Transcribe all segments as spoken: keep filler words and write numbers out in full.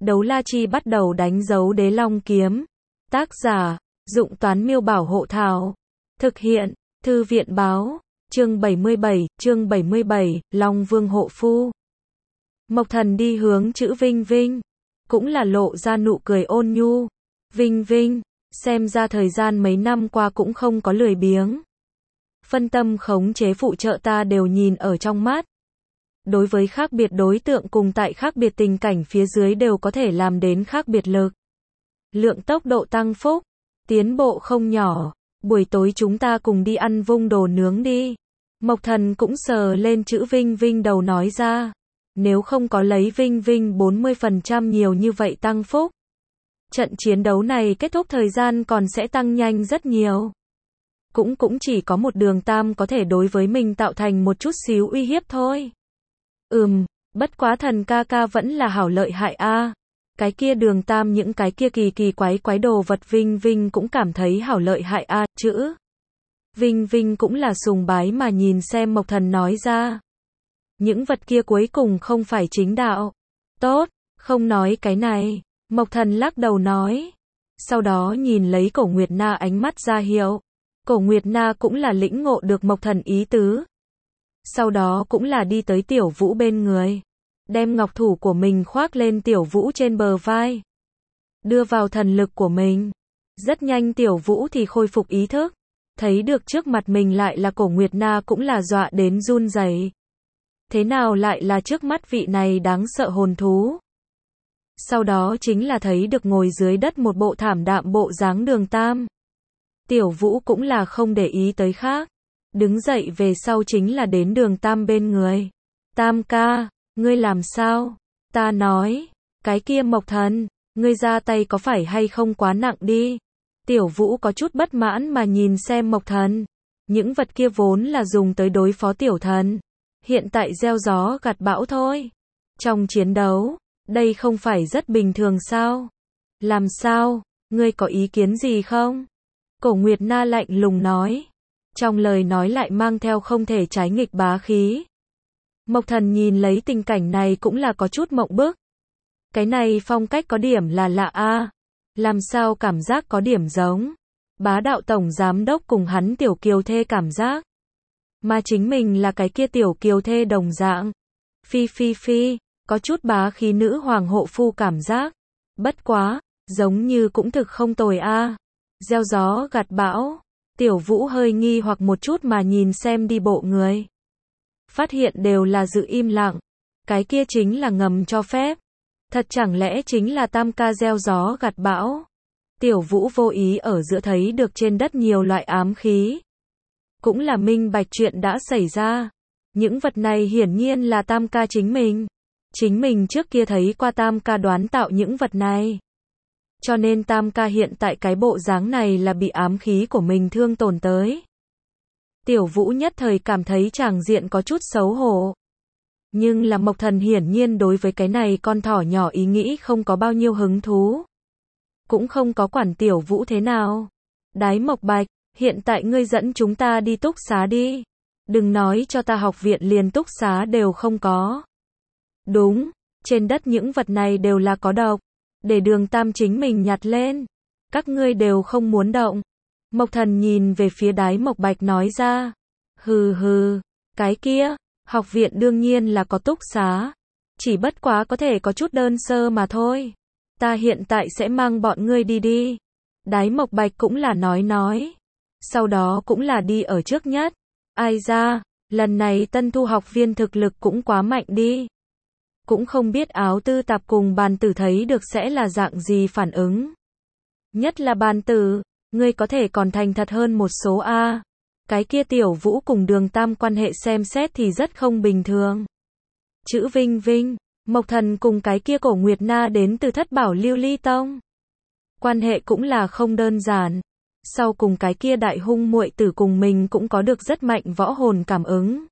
Đấu la chi bắt đầu đánh dấu đế long kiếm. Tác giả, Dụng Toán Miêu Bảo Hộ Thảo. Thực hiện, Thư viện Báo. Chương bảy mươi bảy, chương bảy mươi bảy, Long Vương Hộ Phu. Mộc Thần đi hướng chữ Vinh Vinh. Cũng là lộ ra nụ cười ôn nhu. Vinh Vinh, xem ra thời gian mấy năm qua cũng không có lười biếng. Phân tâm khống chế phụ trợ ta đều nhìn ở trong mắt. Đối với khác biệt đối tượng cùng tại khác biệt tình cảnh phía dưới đều có thể làm đến khác biệt lực. Lượng tốc độ tăng phúc, tiến bộ không nhỏ. Buổi tối chúng ta cùng đi ăn vung đồ nướng đi. Mộc Thần cũng sờ lên chữ Vinh Vinh đầu nói ra. Nếu không có lấy Vinh Vinh bốn mươi phần trăm nhiều như vậy tăng phúc, trận chiến đấu này kết thúc thời gian còn sẽ tăng nhanh rất nhiều. Cũng cũng chỉ có một Đường Tam có thể đối với mình tạo thành một chút xíu uy hiếp thôi. Ừm, bất quá Thần ca ca vẫn là hảo lợi hại a. Cái kia Đường Tam những cái kia kỳ kỳ quái quái đồ vật Vinh Vinh cũng cảm thấy hảo lợi hại a, chữ. Vinh Vinh cũng là sùng bái mà nhìn xem Mộc Thần nói ra. Những vật kia cuối cùng không phải chính đạo. Tốt, không nói cái này. Mộc Thần lắc đầu nói. Sau đó nhìn lấy Cổ Nguyệt Na ánh mắt ra hiệu. Cổ Nguyệt Na cũng là lĩnh ngộ được Mộc Thần ý tứ. Sau đó cũng là đi tới Tiểu Vũ bên người. Đem ngọc thủ của mình khoác lên Tiểu Vũ trên bờ vai. Đưa vào thần lực của mình. Rất nhanh Tiểu Vũ thì khôi phục ý thức. Thấy được trước mặt mình lại là Cổ Nguyệt Na cũng là dọa đến run rẩy. Thế nào lại là trước mắt vị này đáng sợ hồn thú? Sau đó chính là thấy được ngồi dưới đất một bộ thảm đạm bộ dáng Đường Tam. Tiểu Vũ cũng là không để ý tới khác. Đứng dậy về sau chính là đến Đường Tam bên người. Tam ca, ngươi làm sao? Ta nói, cái kia Mộc Thần, ngươi ra tay có phải hay không quá nặng đi? Tiểu Vũ có chút bất mãn mà nhìn xem Mộc Thần. Những vật kia vốn là dùng tới đối phó tiểu thần. Hiện tại gieo gió gặt bão thôi. Trong chiến đấu, đây không phải rất bình thường sao? Làm sao? Ngươi có ý kiến gì không? Cổ Nguyệt Na lạnh lùng nói. Trong lời nói lại mang theo không thể trái nghịch bá khí. Mộc Thần nhìn lấy tình cảnh này cũng là có chút mộng bức. Cái này phong cách có điểm là lạ a. Làm sao cảm giác có điểm giống Bá Đạo Tổng Giám Đốc cùng hắn tiểu kiều thê cảm giác. Mà chính mình là cái kia tiểu kiều thê đồng dạng. Phi phi phi, có chút bá khí nữ hoàng hộ phu cảm giác. Bất quá, giống như cũng thực không tồi a. Gieo gió gặt bão. Tiểu Vũ hơi nghi hoặc một chút mà nhìn xem đi bộ người. Phát hiện đều là giữ im lặng. Cái kia chính là ngầm cho phép. Thật chẳng lẽ chính là Tam ca gieo gió gặt bão? Tiểu Vũ vô ý ở giữa thấy được trên đất nhiều loại ám khí. Cũng là minh bạch chuyện đã xảy ra. Những vật này hiển nhiên là Tam ca chính mình. Chính mình trước kia thấy qua Tam ca đoán tạo những vật này. Cho nên Tam ca hiện tại cái bộ dáng này là bị ám khí của mình thương tổn tới. Tiểu Vũ nhất thời cảm thấy tràng diện có chút xấu hổ. Nhưng là Mộc Thần hiển nhiên đối với cái này con thỏ nhỏ ý nghĩ không có bao nhiêu hứng thú. Cũng không có quản Tiểu Vũ thế nào. Đái Mộc Bạch, hiện tại ngươi dẫn chúng ta đi túc xá đi. Đừng nói cho ta học viện liền túc xá đều không có. Đúng, trên đất những vật này đều là có độc. Để Đường Tam chính mình nhặt lên. Các ngươi đều không muốn động. Mộc Thần nhìn về phía Đái Mộc Bạch nói ra. Hừ hừ, cái kia, học viện đương nhiên là có túc xá. Chỉ bất quá có thể có chút đơn sơ mà thôi. Ta hiện tại sẽ mang bọn ngươi đi đi. Đái Mộc Bạch cũng là nói nói. Sau đó cũng là đi ở trước nhất. Ai ra, lần này tân thu học viên thực lực cũng quá mạnh đi. Cũng không biết Áo Tư Tạp cùng Bàn Tử thấy được sẽ là dạng gì phản ứng. Nhất là Bàn Tử, ngươi có thể còn thành thật hơn một số a. Cái kia Tiểu Vũ cùng Đường Tam quan hệ xem xét thì rất không bình thường. Chữ Vinh Vinh, Mộc Thần cùng cái kia Cổ Nguyệt Na đến từ Thất Bảo Lưu Ly Tông. Quan hệ cũng là không đơn giản. Sau cùng cái kia đại hung muội tử cùng mình cũng có được rất mạnh võ hồn cảm ứng.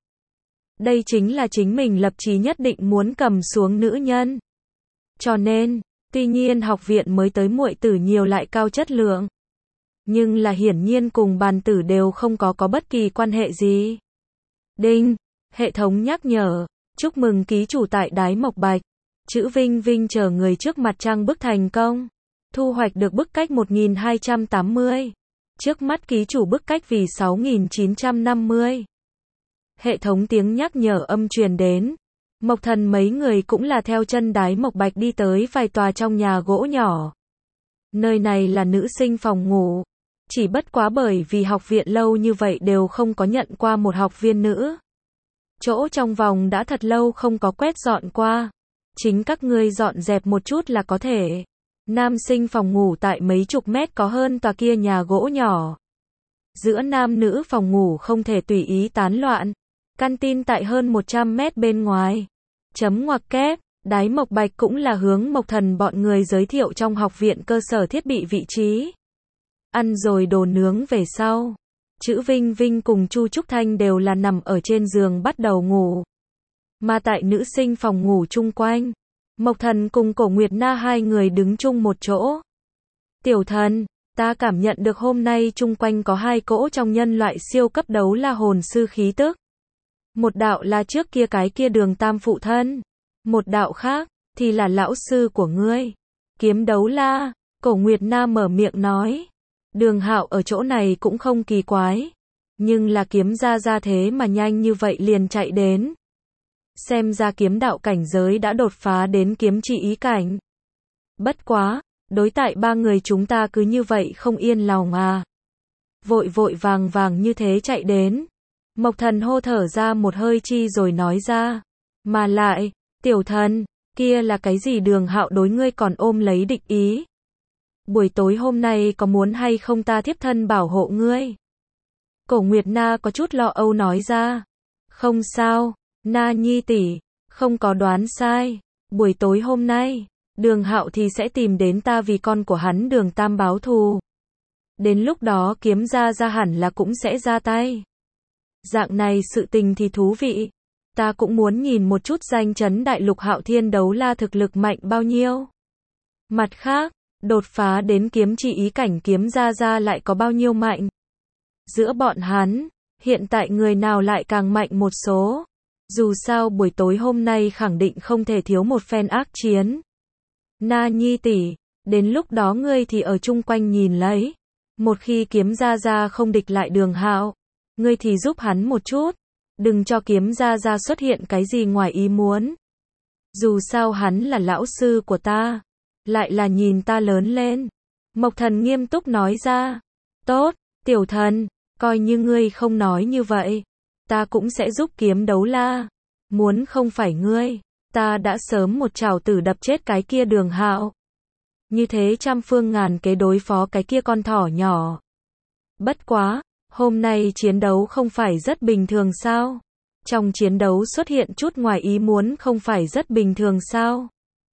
Đây chính là chính mình lập chí nhất định muốn cầm xuống nữ nhân. Cho nên, tuy nhiên học viện mới tới muội tử nhiều lại cao chất lượng. Nhưng là hiển nhiên cùng Bàn Tử đều không có có bất kỳ quan hệ gì. Đinh, hệ thống nhắc nhở, chúc mừng ký chủ tại Đái Mộc Bạch. Chữ Vinh Vinh chờ người trước mặt trang bức thành công. Thu hoạch được bức cách một nghìn hai trăm tám mươi. Trước mắt ký chủ bức cách vì sáu nghìn chín trăm năm mươi. Hệ thống tiếng nhắc nhở âm truyền đến. Mộc Thần mấy người cũng là theo chân Đái Mộc Bạch đi tới vài tòa trong nhà gỗ nhỏ. Nơi này là nữ sinh phòng ngủ. Chỉ bất quá bởi vì học viện lâu như vậy đều không có nhận qua một học viên nữ. Chỗ trong vòng đã thật lâu không có quét dọn qua. Chính các ngươi dọn dẹp một chút là có thể. Nam sinh phòng ngủ tại mấy chục mét có hơn tòa kia nhà gỗ nhỏ. Giữa nam nữ phòng ngủ không thể tùy ý tán loạn. Căn tin tại hơn một trăm mét bên ngoài. Chấm ngoặc kép, Đái Mộc Bạch cũng là hướng Mộc Thần bọn người giới thiệu trong học viện cơ sở thiết bị vị trí. Ăn rồi đồ nướng về sau. Chữ Vinh Vinh cùng Chu Trúc Thanh đều là nằm ở trên giường bắt đầu ngủ. Mà tại nữ sinh phòng ngủ chung quanh, Mộc Thần cùng Cổ Nguyệt Na hai người đứng chung một chỗ. Tiểu Thần, ta cảm nhận được hôm nay chung quanh có hai cỗ trong nhân loại siêu cấp đấu la hồn sư khí tức. Một đạo là trước kia cái kia Đường Tam phụ thân. Một đạo khác, thì là lão sư của ngươi. Kiếm đấu la, Cổ Nguyệt Na mở miệng nói. Đường Hạo ở chỗ này cũng không kỳ quái. Nhưng là kiếm ra ra thế mà nhanh như vậy liền chạy đến. Xem ra kiếm đạo cảnh giới đã đột phá đến kiếm chỉ ý cảnh. Bất quá, đối tại ba người chúng ta cứ như vậy không yên lòng à. Vội vội vàng vàng như thế chạy đến. Mộc Thần hô thở ra một hơi chi rồi nói ra. Mà lại, Tiểu Thần, kia là cái gì Đường Hạo đối ngươi còn ôm lấy địch ý. Buổi tối hôm nay có muốn hay không ta thiếp thân bảo hộ ngươi? Cổ Nguyệt Na có chút lo âu nói ra. Không sao, Na Nhi tỷ, không có đoán sai. Buổi tối hôm nay, Đường Hạo thì sẽ tìm đến ta vì con của hắn Đường Tam báo thù. Đến lúc đó kiếm ra ra hẳn là cũng sẽ ra tay. Dạng này sự tình thì thú vị. Ta cũng muốn nhìn một chút danh chấn đại lục Hạo Thiên đấu la thực lực mạnh bao nhiêu. Mặt khác, đột phá đến kiếm chỉ ý cảnh kiếm ra ra lại có bao nhiêu mạnh. Giữa bọn hắn, hiện tại người nào lại càng mạnh một số. Dù sao buổi tối hôm nay khẳng định không thể thiếu một phen ác chiến. Na Nhi tỷ, đến lúc đó ngươi thì ở chung quanh nhìn lấy. Một khi kiếm ra ra không địch lại Đường Hạo, ngươi thì giúp hắn một chút. Đừng cho kiếm ra ra xuất hiện cái gì ngoài ý muốn. Dù sao hắn là lão sư của ta. Lại là nhìn ta lớn lên. Mộc Thần nghiêm túc nói ra. Tốt, Tiểu Thần, coi như ngươi không nói như vậy. Ta cũng sẽ giúp kiếm đấu la. Muốn không phải ngươi, ta đã sớm một trảo tử đập chết cái kia Đường Hạo. Như thế trăm phương ngàn kế đối phó cái kia con thỏ nhỏ. Bất quá, hôm nay chiến đấu không phải rất bình thường sao? Trong chiến đấu xuất hiện chút ngoài ý muốn không phải rất bình thường sao?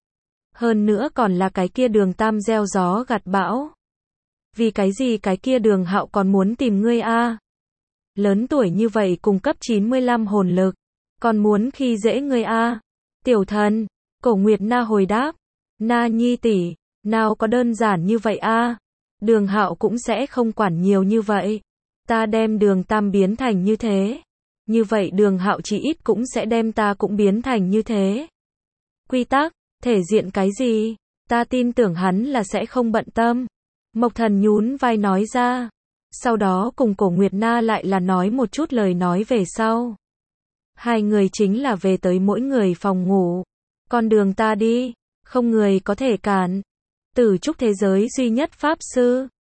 Hơn nữa còn là cái kia Đường Tam gieo gió gặt bão. Vì cái gì cái kia Đường Hạo còn muốn tìm ngươi a? Lớn tuổi như vậy cung cấp chín mươi lăm hồn lực, còn muốn khi dễ ngươi a? Tiểu Thần, Cổ Nguyệt Na hồi đáp. Na Nhi tỷ, nào có đơn giản như vậy a? Đường Hạo cũng sẽ không quản nhiều như vậy. Ta đem Đường Tam biến thành như thế. Như vậy Đường Hạo chỉ ít cũng sẽ đem ta cũng biến thành như thế. Quy tắc, thể diện cái gì? Ta tin tưởng hắn là sẽ không bận tâm. Mộc Thần nhún vai nói ra. Sau đó cùng Cổ Nguyệt Na lại là nói một chút lời nói về sau. Hai người chính là về tới mỗi người phòng ngủ. Con đường ta đi, không người có thể cản. Tử trúc thế giới duy nhất pháp sư.